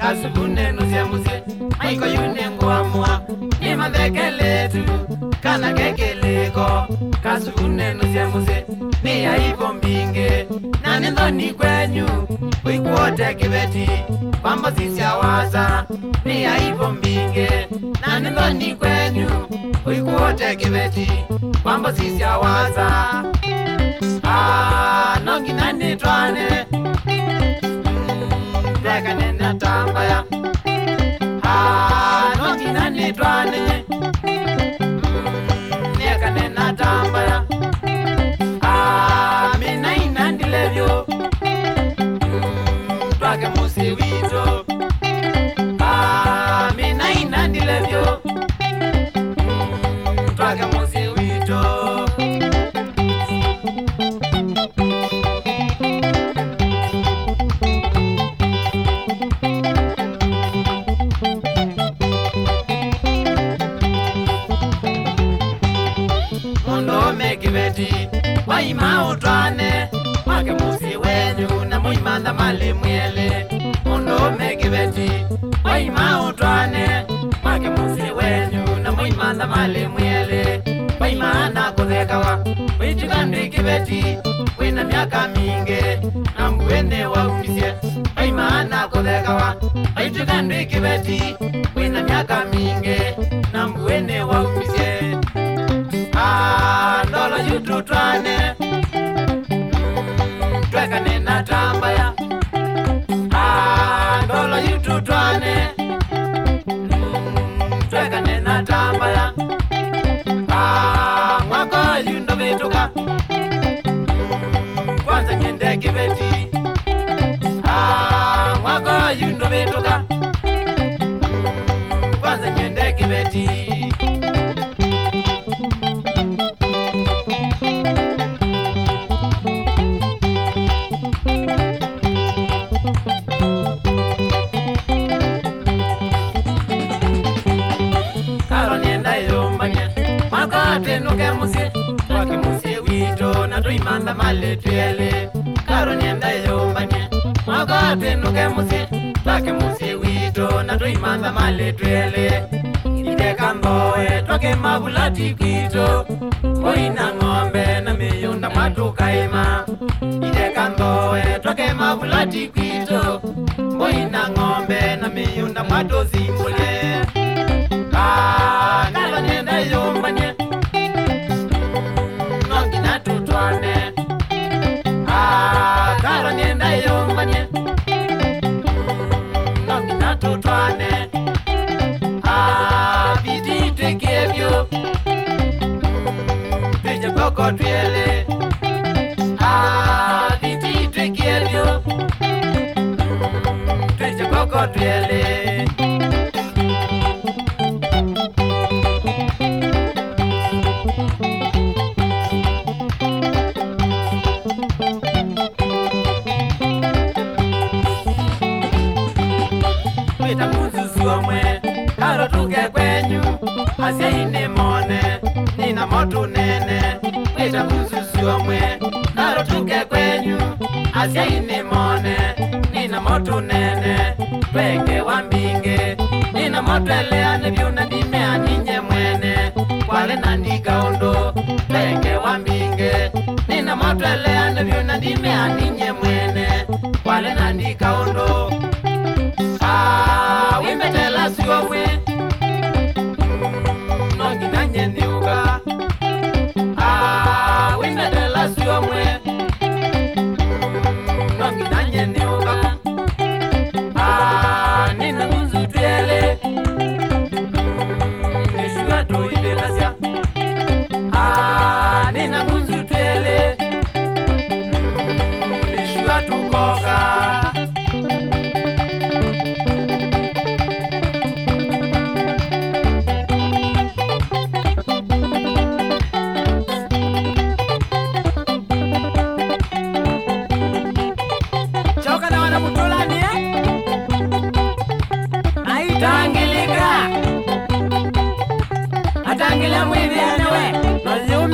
kasubune nusemuse maiko yune ngwamwa ni madekeletu kana kekeleko kasubune nusemuse ni aibo mbinge na nindoni kwenyu wikuote kibeti kwamba sisi awaza ni aibo mbinge na nindoni kwenyu wikuote kibeti kwamba sisi awaza nongi nani twane Deka nena tambaya nongi nani twane Deka nena tambaya mina inandi levyo Twake musi wito mina inandi levyo Twake musi wito Waima utwane wake musi wenyu na muimanda mali mwele Mundo megibeti Waima utwane wake musi wenyu na muimanda mali mwele Waima na kuzekawa Wichikandi kibeti Wina miaka minge na mwene wa umisye Waima na kuzekawa Wichikandi kibeti Wina miaka minge na mwene wa umisye Ndolo yutu twane Tweka nena tambaya Ndolo yutu twane Tweka nena tambaya Mwako yundo vituka Kwanza nyende kibeti Mwako yundo vituka Kwanza nyende kibeti Nuke musi, wake musi wito na tuimanda male tuele Karo nienda yombanye Mwagate nuke musi, wake musi wito na tuimanda male tuele Ide kamboe, twake mabulati kwito Koina ngombe na miyunda mwatu kaima Ide kamboe, twake mabulati kwito Koina ngombe na miyunda mwatu zimbule Karo nienda yombanye Karo nienda yombanye Nongi nato twane Vidi tekevyo Teja koko tuele Vidi tekevyo Teja koko tuele Karo tuke kwenyu, asia ine mone, nina motu nene Wita kususi omwe, karo tuke kwenyu, asia ine mone, nina motu nene Twenge wambinge, nina motu elea nevyuna dimea ninye mwene Kwale nandika ondo, twenge wambinge, nina motu elea nevyuna dimea ninye mwene Kwale nandika ondo Wimbetela siwamwe Nongi nanye niuga Wimbetela siwamwe Nongi nanye niuga Nina nguzu tuele Nishuga tuibelasya Nina nguzu tuele Nishuga tukoka Atangila mwili anawe,